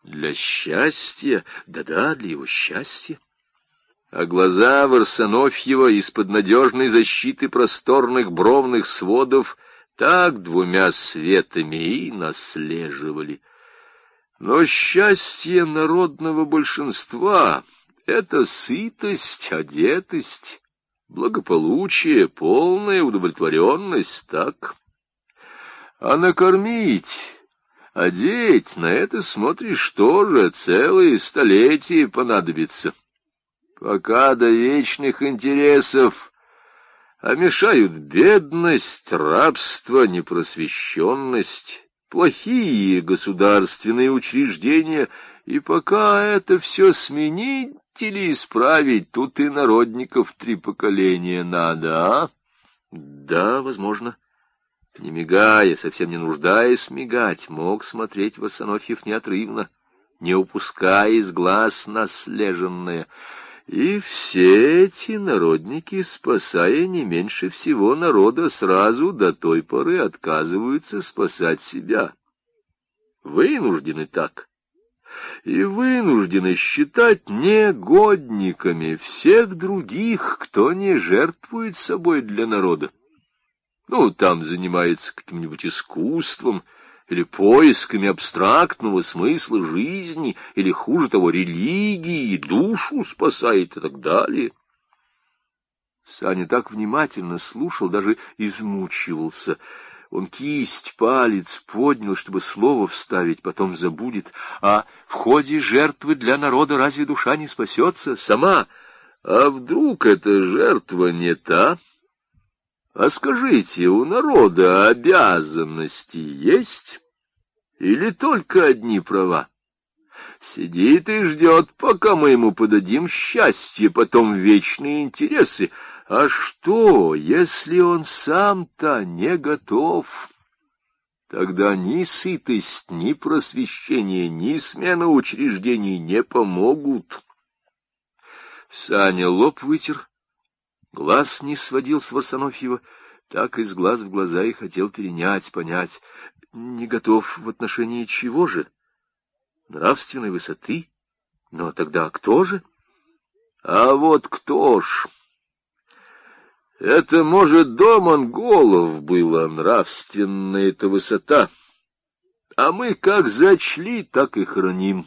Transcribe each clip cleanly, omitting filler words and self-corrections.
Для счастья? Да-да, для его счастья. А глаза Варсонофьева из-под надежной защиты просторных бровных сводов так двумя светами и наслеживали. Но счастье народного большинства — это сытость, одетость, благополучие, полная удовлетворенность, так? А накормить, одеть — на это смотришь тоже целые столетия понадобится. Пока до вечных интересов, а мешают бедность, рабство, непросвещенность, плохие государственные учреждения, и пока это все сменить или исправить, тут и народников 3 поколения надо, а? Да, возможно. Не мигая, совсем не нуждаясь мигать, мог смотреть Варсонофьев неотрывно, не упуская из глаз наслеженное. И все эти народники, спасая не меньше всего народа, сразу до той поры отказываются спасать себя. Вынуждены так. И вынуждены считать негодниками всех других, кто не жертвует собой для народа. Ну, там занимается каким-нибудь искусством, или поисками абстрактного смысла жизни, или, хуже того, религии, душу спасает и так далее. Саня так внимательно слушал, даже измучивался. Он кисть, палец поднял, чтобы слово вставить, потом забудет. А в ходе жертвы для народа разве душа не спасется сама? А вдруг эта жертва не та? А скажите, у народа обязанности есть? Или только одни права? Сидит и ждет, пока мы ему подадим счастье, потом вечные интересы. А что, если он сам-то не готов? Тогда ни сытость, ни просвещение, ни смена учреждений не помогут. Саня лоб вытер, глаз не сводил с Варсонофьева, так из глаз в глаза и хотел перенять, понять. Не готов в отношении чего же? Нравственной высоты? Но тогда кто же? А вот кто ж? Это, может, до монголов была нравственная эта высота, а мы как зачли, так и храним.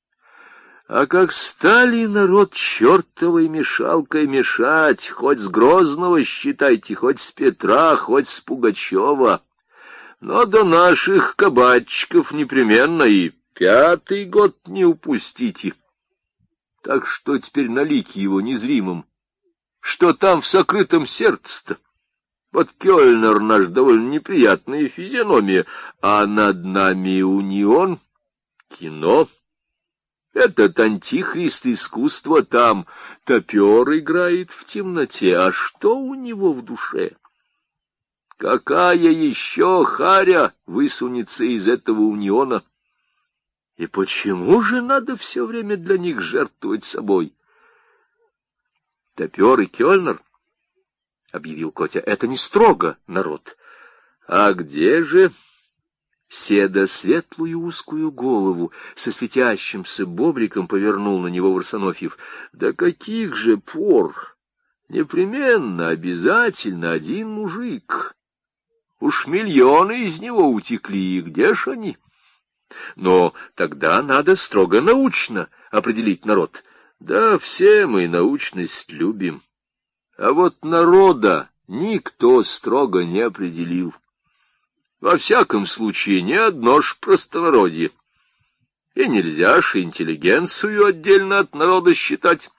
А как стали народ чертовой мешалкой мешать, хоть с Грозного считайте, хоть с Петра, хоть с Пугачева, но до наших кабачиков непременно и 5-й год не упустите. Так что теперь на лике его незримом? Что там в сокрытом сердце-то? Вот Кёльнер наш довольно неприятная физиономия, а над нами унион, кино. Этот антихрист искусства там, топер играет в темноте, а что у него в душе? Какая еще харя высунется из этого униона? И почему же надо все время для них жертвовать собой? Топер и Кёльнер, — объявил Котя, — это не строго народ. А где же... Седа светлую узкую голову со светящимся бобриком повернул на него Варсонофьев. Да каких же пор? Непременно, обязательно один мужик. Уж миллионы из него утекли, и где ж они? Но тогда надо строго научно определить народ. Да все мы научность любим. А вот народа никто строго не определил. Во всяком случае, не одно ж простонародье. И нельзя ж интеллигенцию отдельно от народа считать.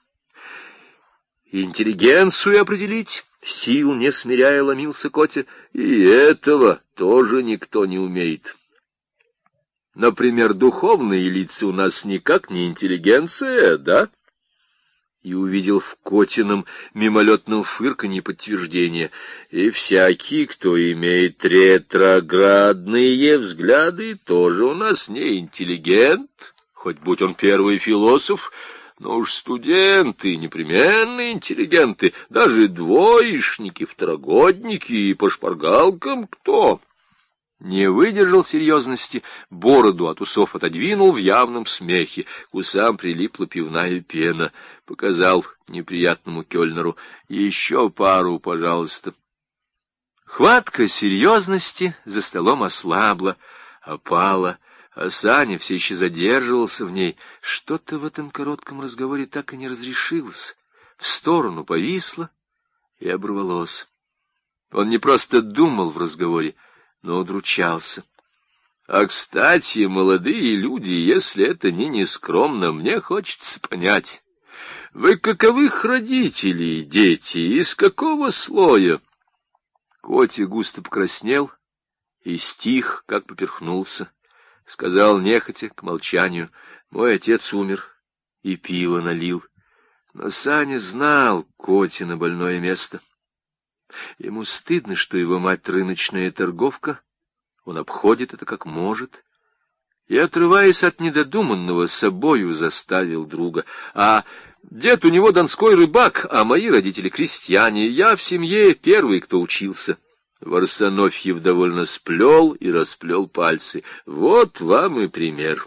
Интеллигенцию определить, сил не смиряя, ломился Котя, и этого тоже никто не умеет. Например, духовные лица у нас никак не интеллигенция, да? И увидел в Котином мимолетном фырканье подтверждение. И всякий, кто имеет ретроградные взгляды, тоже у нас не интеллигент, хоть будь он первый философ, но уж студенты, непременно интеллигенты, даже двоечники, второгодники и по шпаргалкам кто? не выдержал серьезности, бороду от усов отодвинул в явном смехе, к усам прилипла пивная пена, показал неприятному кельнеру: «Еще пару, пожалуйста». Хватка серьезности за столом ослабла, опала, а Саня все еще задерживался в ней. Что-то в этом коротком разговоре так и не разрешилось, в сторону повисло и оборвалось. Он не просто думал в разговоре, но удручался. А, кстати, молодые люди, если это не нескромно, мне хочется понять, вы каковых родителей, дети, из какого слоя? Котя густо покраснел и стих, как поперхнулся. Сказал нехотя, к молчанию: «Мой отец умер и пиво налил». Но Саня знал Котина больное место. Ему стыдно, что его мать рыночная торговка, он обходит это как может, и, отрываясь от недодуманного, собою заставил друга. А дед у него донской рыбак, а мои родители крестьяне, я в семье первый, кто учился. Варсонофьев довольно сплел и расплел пальцы. Вот вам и пример.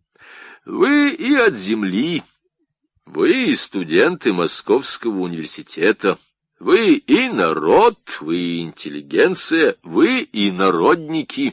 Вы и от земли, вы и студенты Московского университета. Вы и народ, вы и интеллигенция, вы и народники.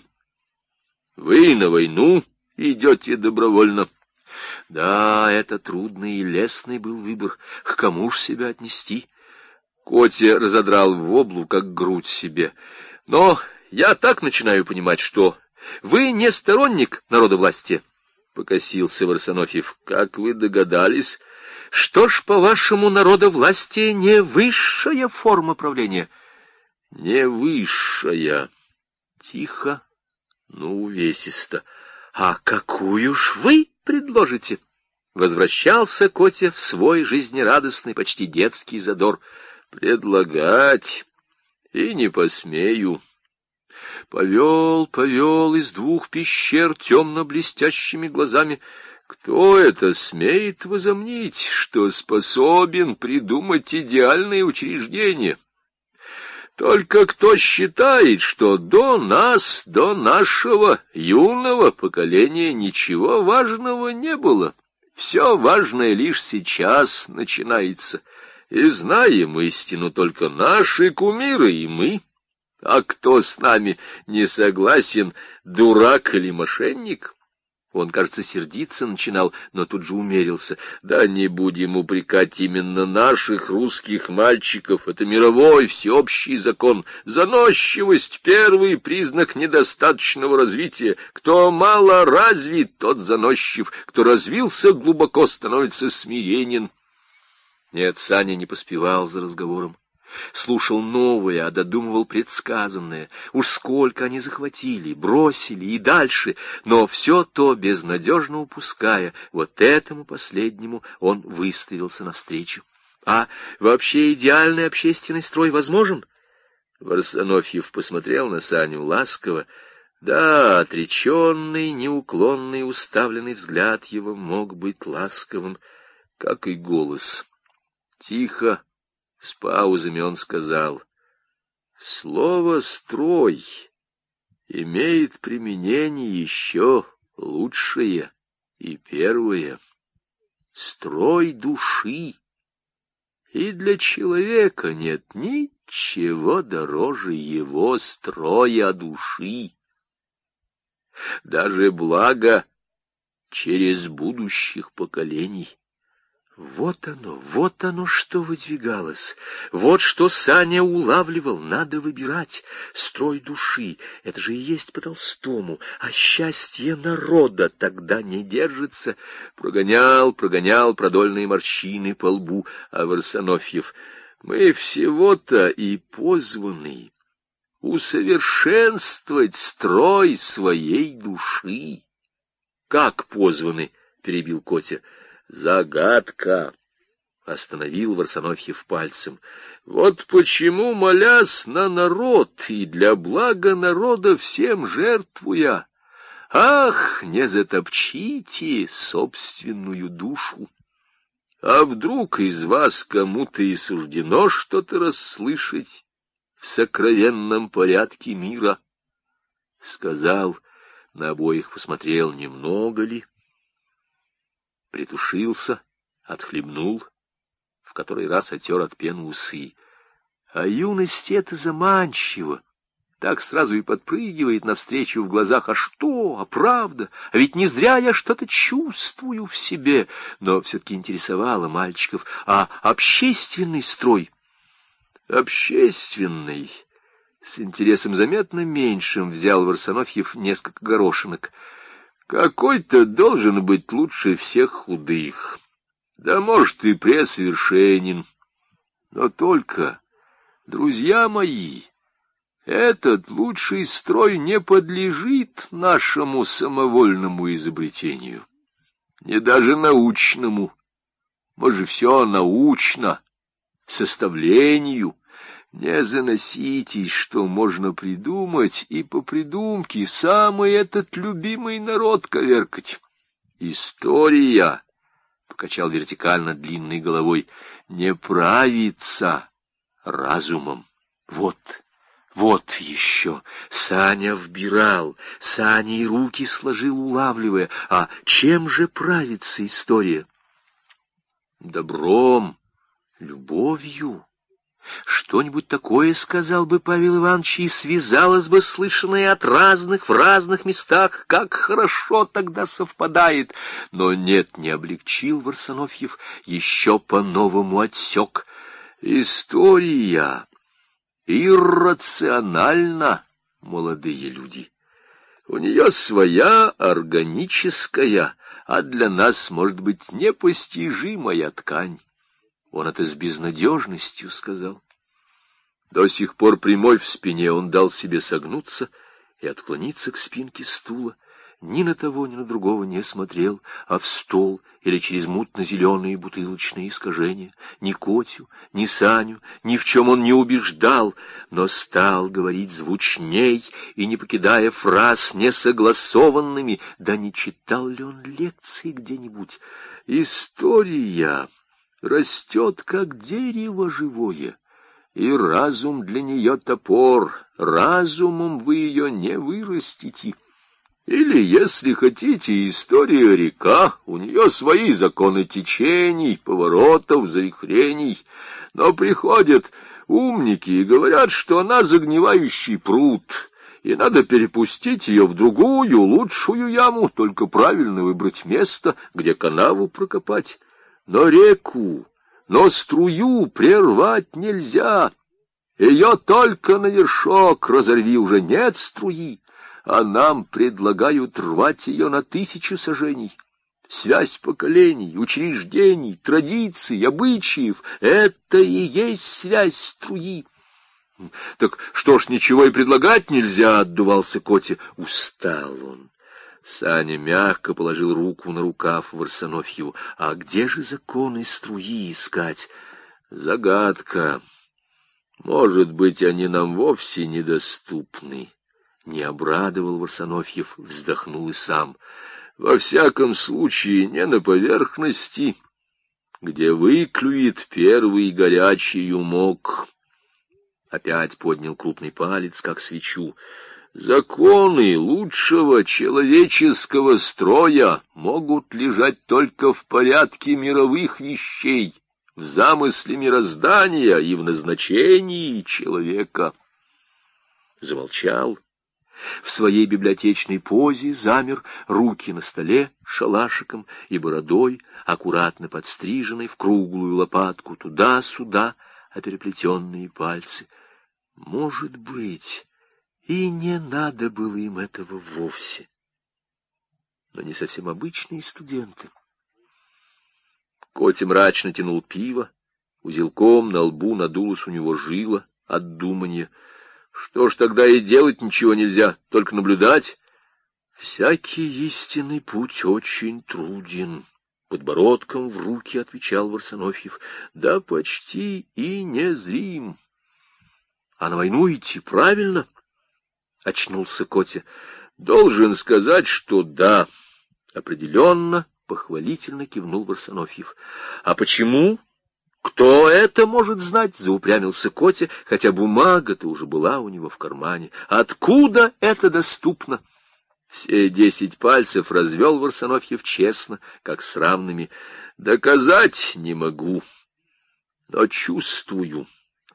Вы на войну идете добровольно. Да, это трудный и лестный был выбор. К кому ж себя отнести? Котя разодрал воблу, как грудь себе. Но я так начинаю понимать, что вы не сторонник народовластия. Покосился Варсонофьев. Как вы догадались? Что ж, по-вашему, народовластие не высшая форма правления? Не высшая. Тихо, но увесисто. А какую ж вы предложите? Возвращался Котя в свой жизнерадостный, почти детский задор. Предлагать и не посмею. Повел из двух пещер темно-блестящими глазами. Кто это смеет возомнить, что способен придумать идеальное учреждение? Только кто считает, что до нас, до нашего юного поколения ничего важного не было. Все важное лишь сейчас начинается. И знаем истину только наши кумиры и мы. А кто с нами не согласен, дурак или мошенник? Он, кажется, сердиться начинал, но тут же умерился. Да не будем упрекать именно наших русских мальчиков. Это мировой всеобщий закон. Заносчивость — первый признак недостаточного развития. Кто мало развит, тот заносчив. Кто развился глубоко, становится смиренен. Нет, Саня не поспевал за разговором. Слушал новое, а додумывал предсказанное. Уж сколько они захватили, бросили и дальше, но все то безнадежно упуская. Вот этому последнему он выставился навстречу. А вообще идеальный общественный строй возможен? Варсонофьев посмотрел на Саню ласково. Да, отреченный, неуклонный, уставленный взгляд его мог быть ласковым, как и голос. Тихо, с паузами он сказал: слово «строй» имеет применение еще лучшее и первое. Строй души. И для человека нет ничего дороже его строя души. Даже благо через будущих поколений. Вот оно, что выдвигалось. Вот что Саня улавливал. Надо выбирать. Строй души — это же и есть по Толстому. А счастье народа тогда не держится. Прогонял продольные морщины по лбу. А Варсонофьев: мы всего-то и позваны усовершенствовать строй своей души. Как позваны? — перебил Котя. Загадка, — остановил Варсонофьев пальцем. Вот почему, молясь на народ и для блага народа всем жертвуя, ах, не затопчите собственную душу. А вдруг из вас кому-то и суждено что-то расслышать в сокровенном порядке мира? сказал, на обоих посмотрел, немного ли, притушился, отхлебнул, в который раз отер от пены усы. А юность — это заманчиво. Так сразу и подпрыгивает навстречу в глазах. А что? А правда? А ведь не зря я что-то чувствую в себе. Но все-таки интересовало мальчиков. А общественный строй? Общественный. С интересом заметно меньшим взял Варсонофьев несколько горошинок. Какой-то должен быть лучше всех худых. Да, может, и пресовершенен. Но только, друзья мои, этот лучший строй не подлежит нашему самовольному изобретению, не даже научному. Может же все научно, составлению. Не заноситесь, что можно придумать, и по придумке самый этот любимый народ коверкать. История, — покачал вертикально длинной головой, — не правится разумом. Вот еще. Саня вбирал, Саня и руки сложил, улавливая. А чем же правится история? Добром, любовью. Что-нибудь такое сказал бы Павел Иванович, и связалось бы слышанное от разных в разных местах. Как хорошо тогда совпадает. Но нет, не облегчил Варсонофьев, еще по-новому отсек. История иррациональна, молодые люди. У нее своя органическая, а для нас, может быть, непостижимая ткань. Он это с безнадежностью сказал. До сих пор прямой в спине он дал себе согнуться и отклониться к спинке стула. Ни на того, ни на другого не смотрел, а в стол или через мутно-зеленые бутылочные искажения. Ни Котю, ни Саню, ни в чем он не убеждал, но стал говорить звучней и, не покидая фраз несогласованными, да не читал ли он лекции где-нибудь. История растет, как дерево живое, и разум для нее топор, разумом вы ее не вырастите. Или, если хотите, история река, у нее свои законы течений, поворотов, завихрений, но приходят умники и говорят, что она загнивающий пруд, и надо перепустить ее в другую, лучшую яму, только правильно выбрать место, где канаву прокопать. Но реку, но струю прервать нельзя. Ее только на вершок разорви, уже нет струи, а нам предлагают рвать ее на 1000 саженей. Связь поколений, учреждений, традиций, обычаев — это и есть связь струи. — Так что ж, ничего и предлагать нельзя, — отдувался Котя. Устал он. Саня мягко положил руку на рукав Варсонофьеву. А где же законы струи искать? Загадка. Может быть, они нам вовсе недоступны. Не обрадовал Варсонофьев, вздохнул и сам. Во всяком случае, не на поверхности, где выклюет первый горячий умок. Опять поднял крупный палец, как свечу. Законы лучшего человеческого строя могут лежать только в порядке мировых вещей, в замысле мироздания и в назначении человека. Замолчал. В своей библиотечной позе замер, руки на столе шалашиком и бородой, аккуратно подстриженной в круглую лопатку, туда-сюда, а переплетенные пальцы. Может быть, и не надо было им этого вовсе. Но не совсем обычные студенты. Котя мрачно тянул пиво, узелком на лбу надулась у него жила от думания. Что ж, тогда и делать ничего нельзя, только наблюдать. Всякий истинный путь очень труден. Подбородком в руки отвечал Варсонофьев. Да почти и незрим. А на войну идти правильно? Очнулся Котя. Должен сказать, что да. Определенно, похвалительно кивнул Варсонофьев. А почему? Кто это может знать? Заупрямился Котя, хотя бумага-то уже была у него в кармане. Откуда это доступно? Все 10 пальцев развел Варсонофьев честно, как с равными. Доказать не могу, но чувствую.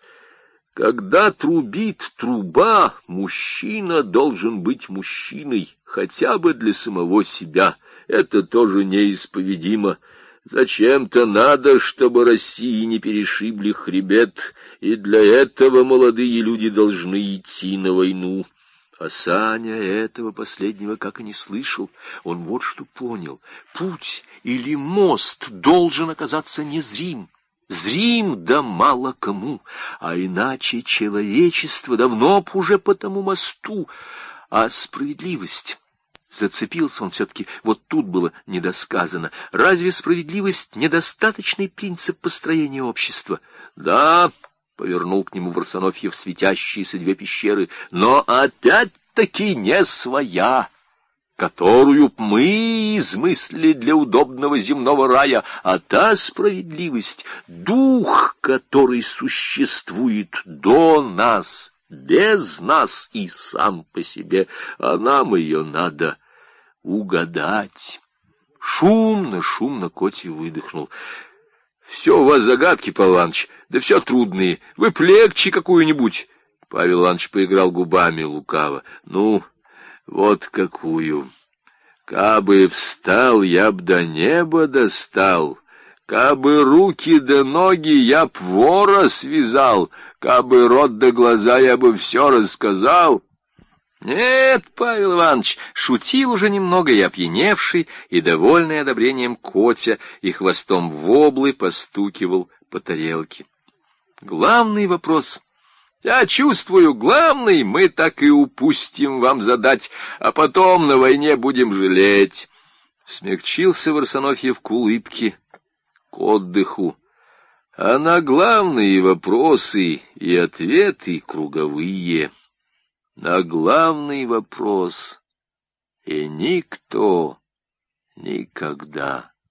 Когда трубит труба, мужчина должен быть мужчиной, хотя бы для самого себя. Это тоже неисповедимо. Зачем-то надо, чтобы России не перешибли хребет, и для этого молодые люди должны идти на войну. А Саня этого последнего как и не слышал. Он вот что понял. Путь или мост должен оказаться незрим. Зрим да мало кому, а иначе человечество давно б уже по тому мосту. А справедливость... Зацепился он все-таки, вот тут было недосказано. Разве справедливость — недостаточный принцип построения общества? Да, — повернул к нему Варсонофьев светящиеся 2 пещеры, — но опять-таки не своя, которую б мы измыслили для удобного земного рая, а та справедливость — дух, который существует до нас, без нас и сам по себе, а нам ее надо угадать. Шумно Котя выдохнул. Все у вас загадки, Павел Иванович, да все трудные. Вы плегче какую-нибудь. Павел Иванович поиграл губами лукаво. Ну, вот какую. Кабы встал, я б до неба достал. Кабы руки да ноги, я б вора связал. Кабы рот да глаза, я бы все рассказал. Нет, Павел Иванович, шутил уже немного и опьяневший, и довольный одобрением Котя, и хвостом воблы постукивал по тарелке. Главный вопрос, я чувствую, главный мы так и упустим вам задать, а потом на войне будем жалеть. Смягчился Варсонофьев к улыбке, к отдыху. А на главные вопросы и ответы круговые. На главный вопрос и никто никогда